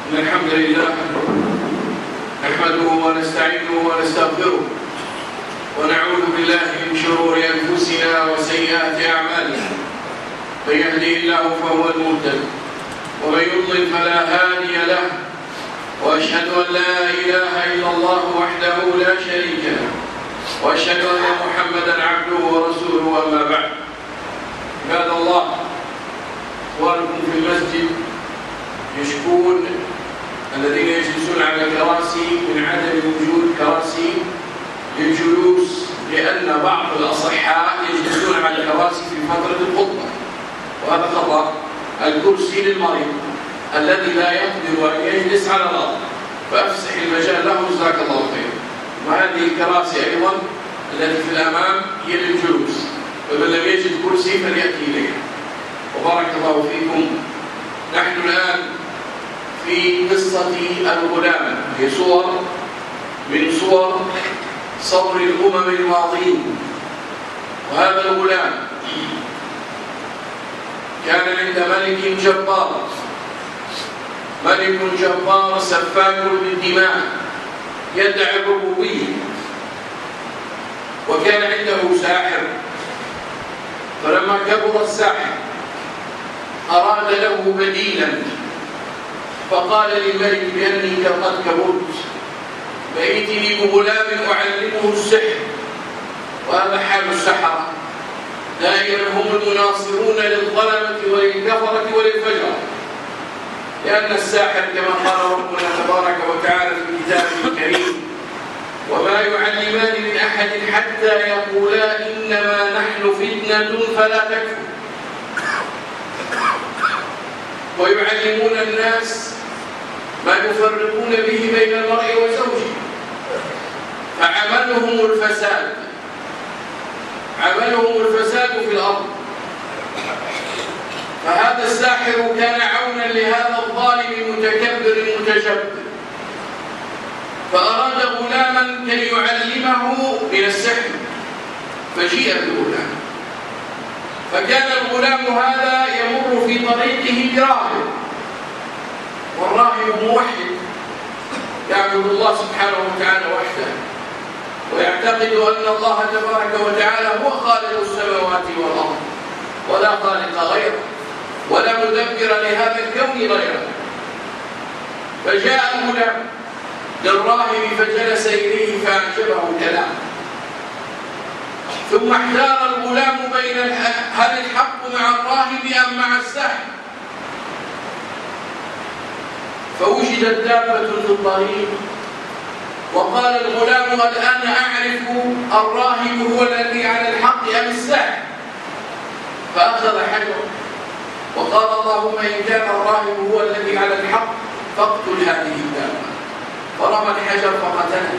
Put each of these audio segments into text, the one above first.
إن الحمد لله نحمده ونستعينه ونستغفره ونعوذ بالله من شرور أنفسنا وسيئات أعمالنا. من يهدي الله فهو المهتد ومن يضلل فلا هادي له، وأشهد أن لا إله إلا الله وحده لا شريك له، وأشهد أن محمدًا عبده ورسوله. أما بعد، عباد الله، إخوانكم في المسجد يشكون الذين يجلسون على الكراسي من عدم وجود كراسي للجلوس، لأن بعض الأصحاء يجلسون على الكراسي في فترة الخطبة، وهذا خطأ. الكرسي للمريض الذي لا يقدر أن يجلس على الأرض، فأفسح المجال له، جزاك الله خير. وهذه الكراسي أيضا التي في الأمام هي للجلوس، فمن لم يجد كرسي فليأتي إليها. وبارك الله فيكم. نحن الآن في قصة الغلام، هي صور من صور صبر الأمم الماضين. وهذا الغلام كان عند ملك جبار، ملك جبار سفاك بالدماء يدعي الربوبية، وكان عنده ساحر. فلما كبر الساحر أراد له بديلا، فقال للملك بأني قد كبرت، فائتني بغلام أعلمه السحر. وهذا حال السحرة، دائما هم المناصرون للظلمة وللكفرة وللفجرة، لأن الساحر كما قال ربنا تبارك وتعالى في كتابه الكريم: وما يعلمان من أحد حتى يقولا إنما نحن فتنة فلا تكفر. ويعلمون الناس ما يفرقون به بين المرء وزوجه. فعملهم الفساد، عملهم الفساد في الأرض. فهذا الساحر كان عونا لهذا الظالم المتكبر المتجبر، فأراد غلاما كي يعلمه من السحر، فجيء بالغلام. فكان الغلام هذا يمر في طريقه براهب، والراهب موحد يعبد الله سبحانه وتعالى وحده، ويعتقد أن الله تبارك وتعالى هو خالق السماوات والأرض، ولا خالق غيره، ولا مدبر لهذا الكون غيره. فجاء الغلام للراهب فجلس إليه فأعجبه كلامه، ثم احتار الغلام بين هل الحق مع الراهب أم مع الساحر. فوجدت دابة في الطريق، وقال الغلام: الآن أعرف الراهب هو الذي على الحق أم الساحر. فأخذ حجر وقال: اللهم إن كان الراهب هو الذي على الحق فاقتل هذه الدابة. فرمى الحجر فقتله.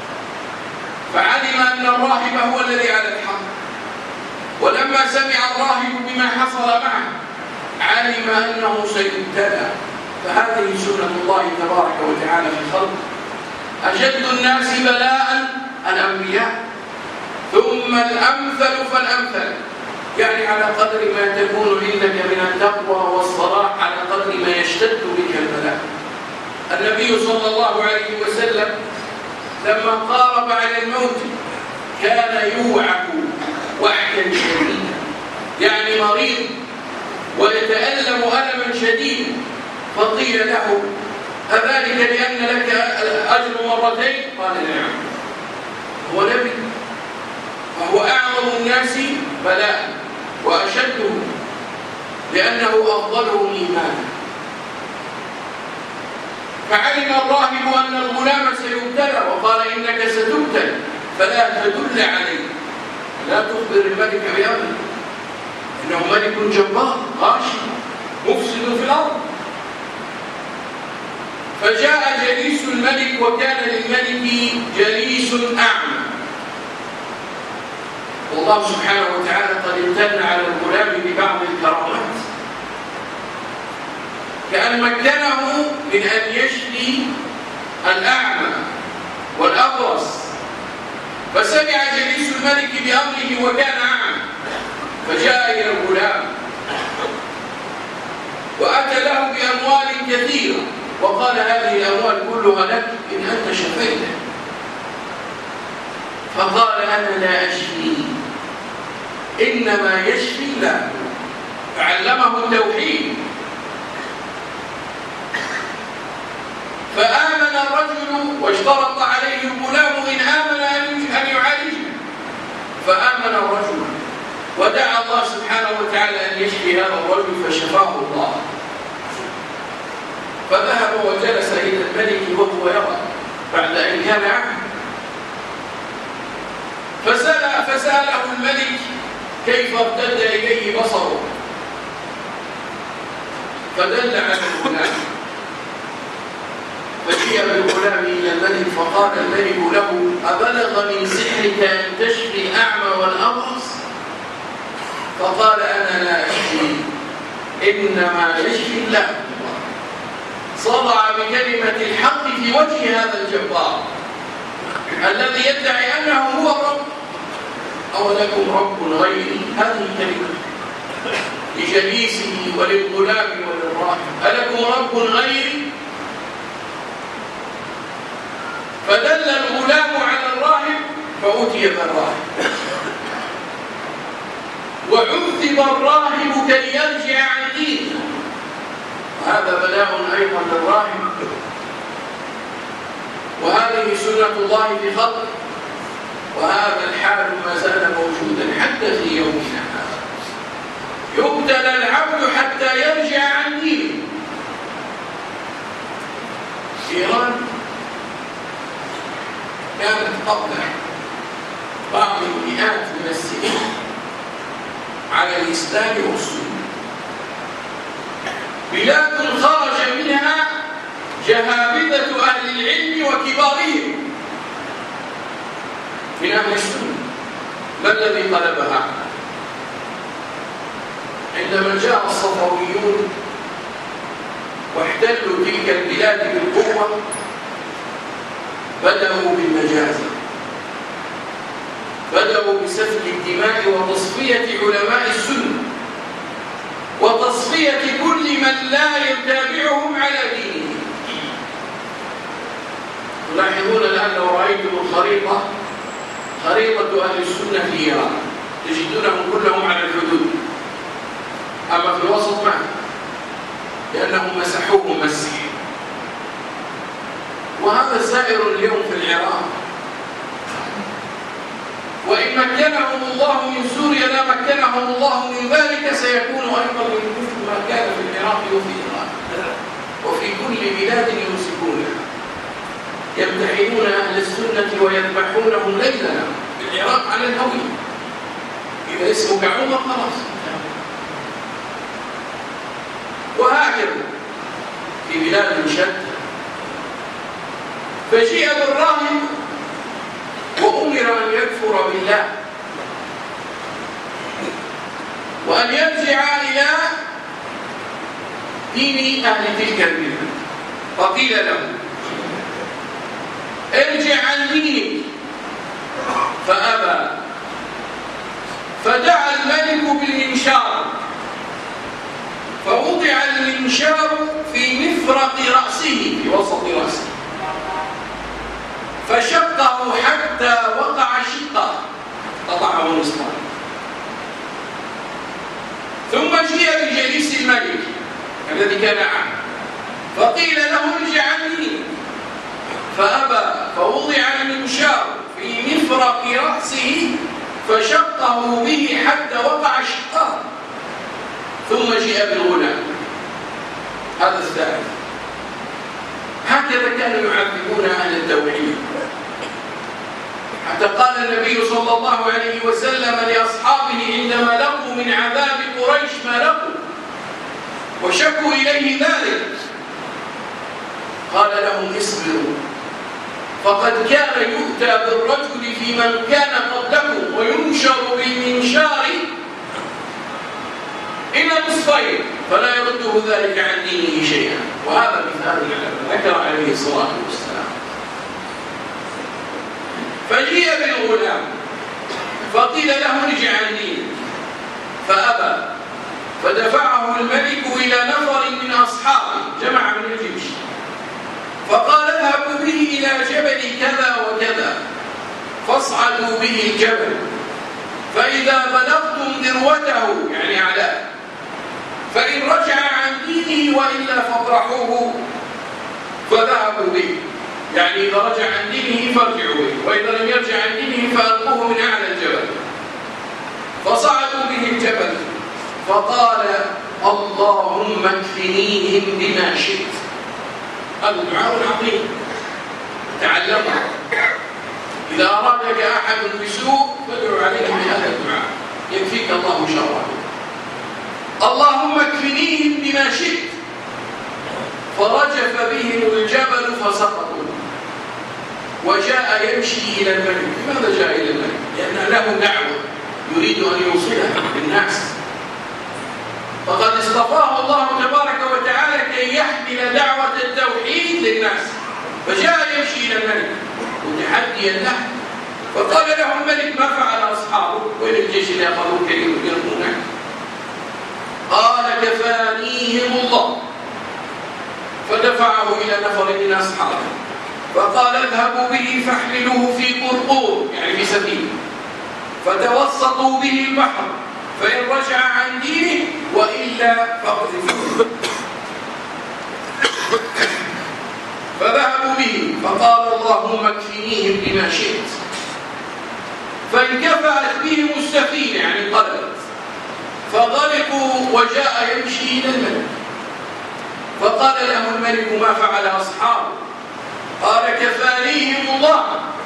فعلم أن الراهب هو الذي على الحق. ولما سمع الراهب بما حصل معه علم أنه سيبتلى. فهذه سنة الله تبارك وتعالى في الخلق. أشد الناس بلاء الأنبياء، ثم الأمثل فالأمثل، يعني على قدر ما تكون عندك من التقوى والصلاح على قدر ما يشتد بك البلاء. النبي صلى الله عليه وسلم لما قارب على الموت كان يوعك وعكا شديدا، يعني مريض ويتألم ألما شديدا. فقيل له: أذلك لأن لك أجر مرتين؟ قال: نعم. هو نبي، وهو أعظم الناس بلاء وأشدهم، لأنه أفضلهم إيمانا. فعلم الراهب أن الغلام سيبتلى، وقال: إنك ستبتلى فلا تدل عليه، لا تخبر الملك بأمره، إنه ملك جبار غاشم مفسد في الأرض. فجاء جليس الملك، وكان للملك جليس أعمى. والله سبحانه وتعالى قد امتن على الغلام ببعض الكرامات، كأن مكنه من أن يشفي الأعمى والأبرص. فسمع جليس الملك بأمره وكان أعمى، فجاء إلى الغلام وأتى له بأموال كثيرة وقال هذه الأموال كلها لك إن أنت شفيته. فقال أنا لا أشفي، إنما يشفي الله. فعلمه التوحيد. فآمن الرجل واشترط عليه الغلام إن آمن أن يعالجه. فآمن الرجل ودعا الله سبحانه وتعالى أن يشفي هذا الرجل فشفاه الله. فذهب وجلس إلى الملك وهو يرى بعد أن كان عبد. فسأله الملك كيف ارتد إليه بصره، فدل على الغلام. فجيء بالغلام إلى الملك فقال الملك له أبلغ من سحرك أن تشفي الأعمى والأبرص؟ فقال أنا لا أشفي، إنما يشفي الله. صدع بكلمة الحق في وجه هذا الجبار الذي يدعي أنه هو الرب. أولكم رب غيري؟ هذه الكلمة لجليسه وللغلام وللراهب، ألكم رب غيري؟ فدل الغلام على الراهب فأتي بالراهب، وعذب الراهب كي يرجع عن دينه. وهذا بلاء أيضا للراهب، وهذه سنة الله في خلقه، وهذا الحال ما زال موجودا حتى في يومنا هذا. يبتلى العبد حتى يرجع عن دينه. إيران كانت قبل بعض المئات من السنين على الإسلام والسنة، بلاد خرج منها جهابذة أهل العلم وكبارهم من أهل السنة. ما الذي قلبها؟ عندما جاء الصفويون واحتلوا تلك البلاد بالقوة بدأوا بالمجازر، بدأوا بسفك الدماء وتصفية علماء السنة وتصفية كل من لا يتابعهم على دينه. تلاحظون الآن لو رأيتم الخريطة، خريطة أهل السنة في إيران تجدونهم كلهم على الحدود، أما في الوسط ما، لأنهم مسحوهم مسح. وهذا سائر اليوم في العراق. وإن مكنهم الله من سوريا لا مكنهم الله من ذلك سيكون أيضا من مثل ما كان في العراق وفي إيران وفي كل بلاد يمسكونها، يمتحنون أهل السنة ويذبحونهم ليلا. في العراق على الهوية، إذا اسمك عمر خلاص. وهكذا في بلاد شتى. فجيء بالراهب وأمر أن يكفر بالله وأن يرجع إلى دين أهل تلك البلاد. فقيل له ارجع عن دينك، فأبى. فدعا الملك بالمنشار، فوضع المنشار في مفرق رأسه، في وسط رأسه، فشقه حتى وقع شقه، قطعه نصفا. ثم جيء بجليس الملك الذي كان عنه، فقيل له ارجع عن دينك، فأبى. فوضع المنشار في مفرق رأسه فشقه به حتى وقع شقه. ثم جيء بالغلام، هذا الثالث. هكذا كانوا يعذبون أهل التوحيد، حتى قال النبي صلى الله عليه وسلم لأصحابه عندما لقوا من عذاب قريش ما لقوا وشكوا إليه ذلك، قال لهم اصبروا، فقد كان يؤتى بالرجل في من كان قبلكم وينشر بالمنشار إلى نصفين فلا يرده ذلك عن دينه شيئا. وهذا مثال ذكر عليه الصلاة والسلام. فجيء بالغلام فقيل له ارجع عن دينه، فأبى. فدفعه الملك إلى نفر من أصحابه، جمع من الجيش، إلى جبل كذا وكذا فاصعدوا به الجبل، فإذا بلغتم ذروته يعني علاه فإن رجع عن دينه وإلا فاطرحوه فذهبوا به، يعني إذا رجع عن دينه فارجعوا به، وإذا لم يرجع عن دينه فألقوه من أعلى الجبل. فصعدوا به الجبل فقال اللهم اكفنيهم بما شئت. هذا دعاء عظيم تعلمه. إذا أرادك أحد بسوء فادعو عليه بهذا الدعاء يكفيك الله شره. اللهم اكفنيهم بما شئت. فرجف بهم الجبل فسقطوا وجاء يمشي إلى الملك. لماذا جاء إلى الملك؟ لأن له دعوة يريد أن يوصلها للناس، فقد اصطفاه الله تبارك وتعالى كي يحمل دعوة التوحيد للناس، فجاء يمشي إلى الملك متحديا له. فقال له الملك ما فعل أصحابه؟ وين الجيش اللي أخذوه كي يرمونك؟ قال كفانيهم الله. فدفعه إلى نفر من أصحابه فقال اذهبوا به فاحملوه في قرقور يعني في سفينة فتوسطوا به البحر، فإن رجع عن دينه وإلا فاقذفوه. فذهبوا به فقال اللهم اكفنيهم بما شئت. فانكفأت بهم السفينة يعني انقلبت، فغرقوا وجاء يمشي إلى الملك. فقال له الملك ما فعل أصحابه؟ قال كفانيهم الله.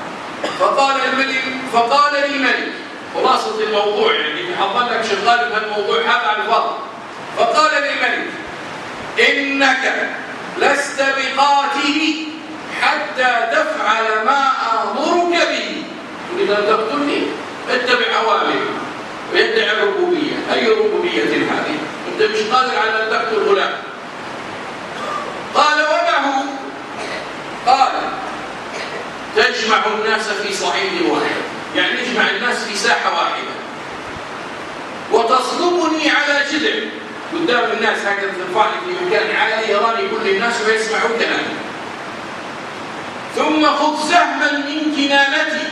فقال للملك خلاصة الموضوع يعني تحضر لك شغال بهالموضوع هذا على الفاضي. فقال للملك إنك لست بقاتلي حتى تفعل ما آمرك به. إذا تقتلني اتبع أوامري ويدعي الربوبية. أي ربوبية هذه؟ أنت مش قادر على أن تقتل غلام. قال وما هو؟ قال تجمع الناس في صعيد واحد، يعني نجمع الناس في ساحة واحدة، وتصدمني على جذع قدام الناس هكذا ترفعني في مكان عالي يراني كل الناس ويسمعوا كلامي، ثم خذ سهما من كنانتي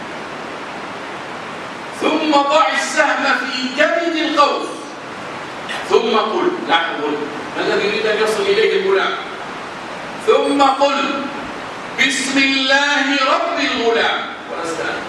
ثم ضع السهم في كبد القوس ثم قل لاحظوا الذي يريد أن يصل إليه الغلام ثم قل بسم الله رب الغلام ونستأنس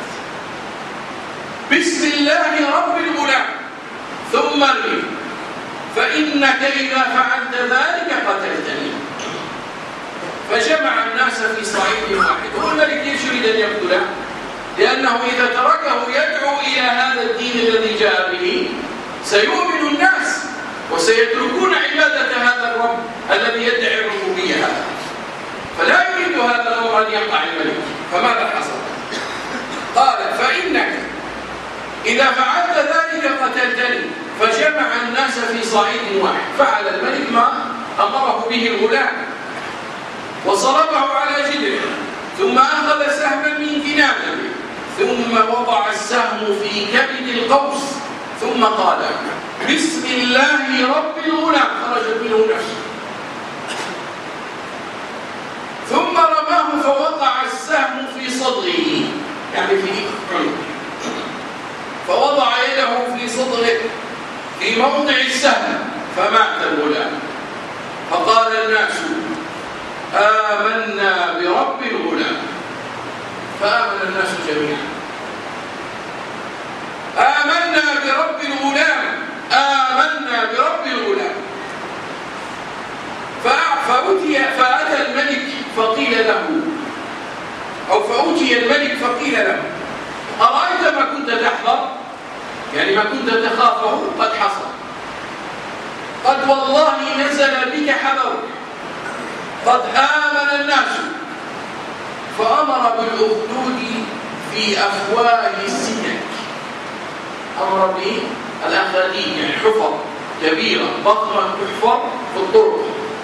بسم الله رب الغلام ثم ارمي فإنك إذا فعلت ذلك قتلتني. فجمع الناس في صعيد واحد. هو الملك ليش يريد أن يقتله؟ لأنه إذا تركه يدعو إلى هذا الدين الذي جاء به سيؤمن الناس وسيتركون عبادة هذا الرب الذي يدعي الربوبية هذا، فلا يريد هذا الأمر أن يقع الملك. فماذا حصل؟ قال فإنك إذا فعلت ذلك قتلتني. فجمع الناس في صعيد واحد. فعل الملك ما أمره به الغلام وصلبه على جدره، ثم أخذ سهما من كنانته ثم وضع السهم في كبد القوس ثم قال بسم الله رب الغلام. خرجت منه نفسه ثم رماه فوقع السهم في صدره يعني في عنقه، فوضع يده في صدره في موضع السهم فمات الغلام. فقال الناس آمنا برب الغلام. فآمن الناس جميعا. آمنا برب الغلام آمنا برب الغلام. فأتى الملك فقيل له فأتي الملك فقيل له أرأيت ما كنت تحذر؟ يعني ما كنت تخافه قد حصل، قد والله نزل بك حذرك، قد آمن الناس. فأمر بالأخدود في أفواه السكك. أمر بالأخاديد يعني حفر كبيرة ضخمة تحفر في الطرق،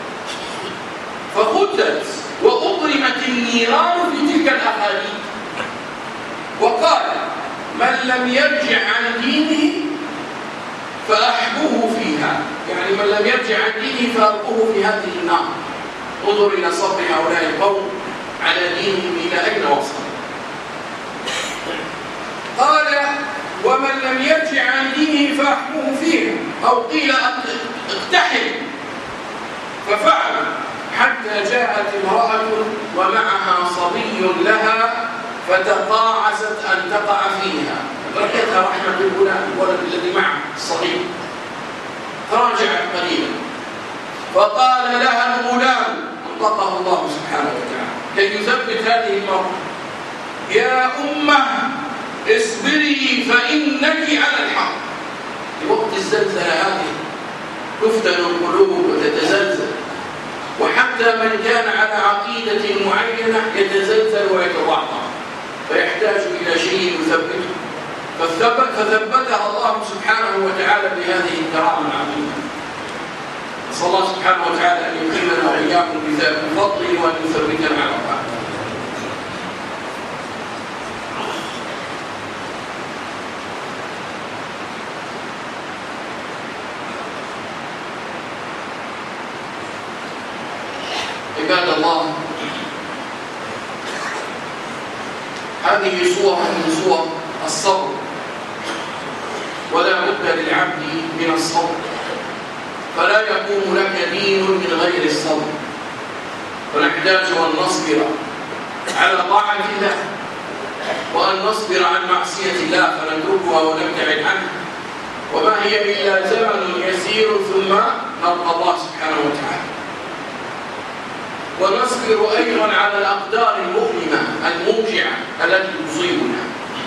فخدت وأضرمت النيران في تلك الأخاديد. وقال من لم يرجع عن دينه فأحبوه فيها، يعني من لم يرجع عن دينه فألقوه في هذه النار. انظر إلى صبر هؤلاء القوم على دينهم إلى أين وصل. قال ومن لم يرجع عن دينه فأحكمه فيه، أو قيل اقتحم، ففعل حتى جاءت امرأة ومعها صبي لها فتقاعست أن تقع فيها، ركتها رحمة الغلام الولد الذي معه الصغير، فرجعت قليلا فقال لها الغلام، أنطقه الله سبحانه وتعالى كي يثبت هذه المرأة: يا أمه اصبري فإنك على الحق. في وقت الزلزلة هذه تفتن القلوب وتتزلزل، وحتى من كان على عقيدة معينة يتزلزل ويتضعضع، فيحتاج إلى شيء يثبته، فثبتها الله سبحانه وتعالى بهذه الكرامة العظيمة. نسأل الله سبحانه وتعالى أن يكرمنا وإياكم بفضله وأن يثبتنا على الطاعة. عباد الله، هذه صورة من صور الصبر، ولا بد للعبد من الصبر، فلا يقوم لك دين من غير الصبر، فنحتاج أن نصبر على طاعة الله، وأن نصبر عن معصية الله فنتركها ونبتعد عنها، وما هي إلا زمن يسير ثم نلقى الله سبحانه وتعالى. ونصبر أيضا على الأقدار المؤلمة الموجعة التي تصيبنا.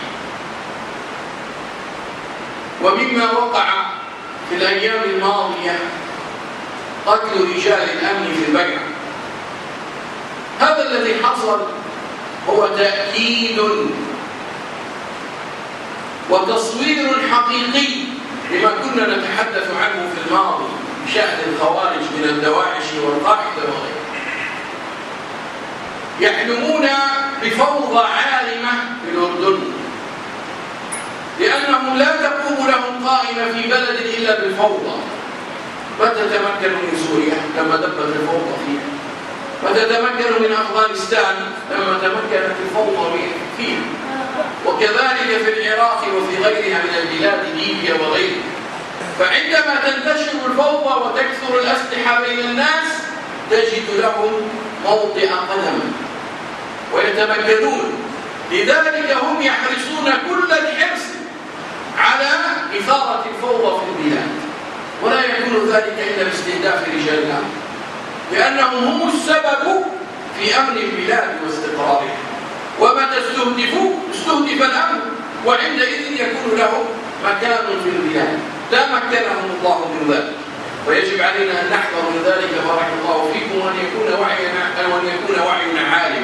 ومما وقع في الأيام الماضية قتل رجال الأمن في البيعة. هذا الذي حصل هو تأكيد وتصوير حقيقي لما كنا نتحدث عنه في الماضي بشأن الخوارج من الدواعش والقاعدة وغيرها. يحلمون بفوضى عارمة في الأردن، لأنهم لا تقوم لهم قائمة في بلد إلا بالفوضى. متى تمكنوا من سوريا لما دبت الفوضى فيها؟ متى تمكنوا من أفغانستان لما تمكنت الفوضى فيها؟ وكذلك في العراق وفي غيرها من البلاد، ليبيا وغيرها. فعندما تنتشر الفوضى وتكثر الأسلحة بين الناس تجد لهم موطئ قدم ويتمكنون. لذلك هم يحرصون كل الحرص على إثارة الفوضى في البلاد، ولا يكون ذلك إلا باستهداف رجال الأمن، لأنهم هم السبب في أمن البلاد واستقرارها. ومتى استهدف الأمن، وعندئذ يكون لهم مكان في البلاد لا مكنهم الله من ذلك. ويجب علينا أن نحذر من ذلك بارك الله فيكم، وأن يكون وعينا عالم.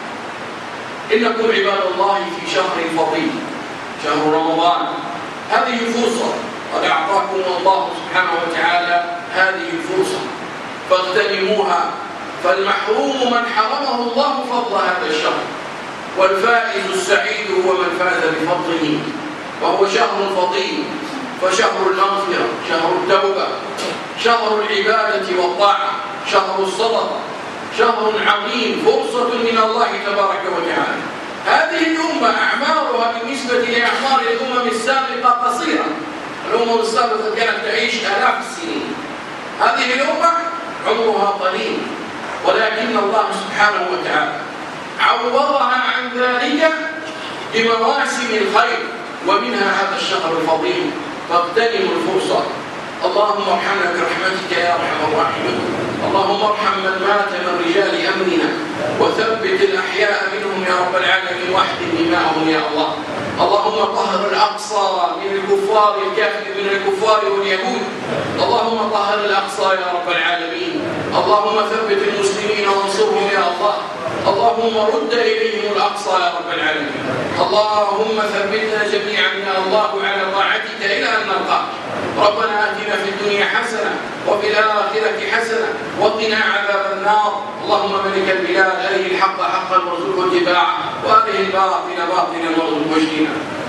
إنكم عباد الله في شهر فضيل، شهر رمضان. هذه فرصة قد أعطاكم الله سبحانه وتعالى هذه الفرصة، فاغتنموها. فالمحروم من حرمه الله فضل هذا الشهر، والفائز السعيد هو من فاز بفضله. وهو شهر فضيل، فشهر المغفرة، شهر التوبة، شهر العبادة والطاعة، شهر الصدقة، شهر عظيم، فرصة من الله تبارك وتعالى. هذه الأمة أعمارها بالنسبة لأعمار الأمم السابقة قصيرة. الأمم السابقة كانت تعيش آلاف السنين، هذه الأمة عمرها قليل، ولكن الله سبحانه وتعالى عوضها عن ذلك بمواسم الخير، ومنها هذا الشهر الفضيل. فاغتنموا الفرصة. اللهم ارحمنا برحمتك يا أرحم الراحمين. اللهم ارحم من مات من رجال أمرنا، وثبت الأحياء منهم يا رب العالمين، واحقن دماءهم يا الله. اللهم طهر الأقصى من الكفار واليهود. اللهم طهر الأقصى يا رب العالمين. اللهم ثبت المسلمين وانصرهم يا الله. اللهم رد إليهم الأقصى يا رب العالمين. اللهم ثبتنا جميعا يا الله على طاعتك إلى أن نلقاك. ربنا آتنا في الدنيا حسنة وفي الآخرة حسنة وقنا عذاب النار. اللهم ملك البلاد أره الحق حقا وارزقه اتباعه، وأره الباطل باطلا وارزقه اجتنابه.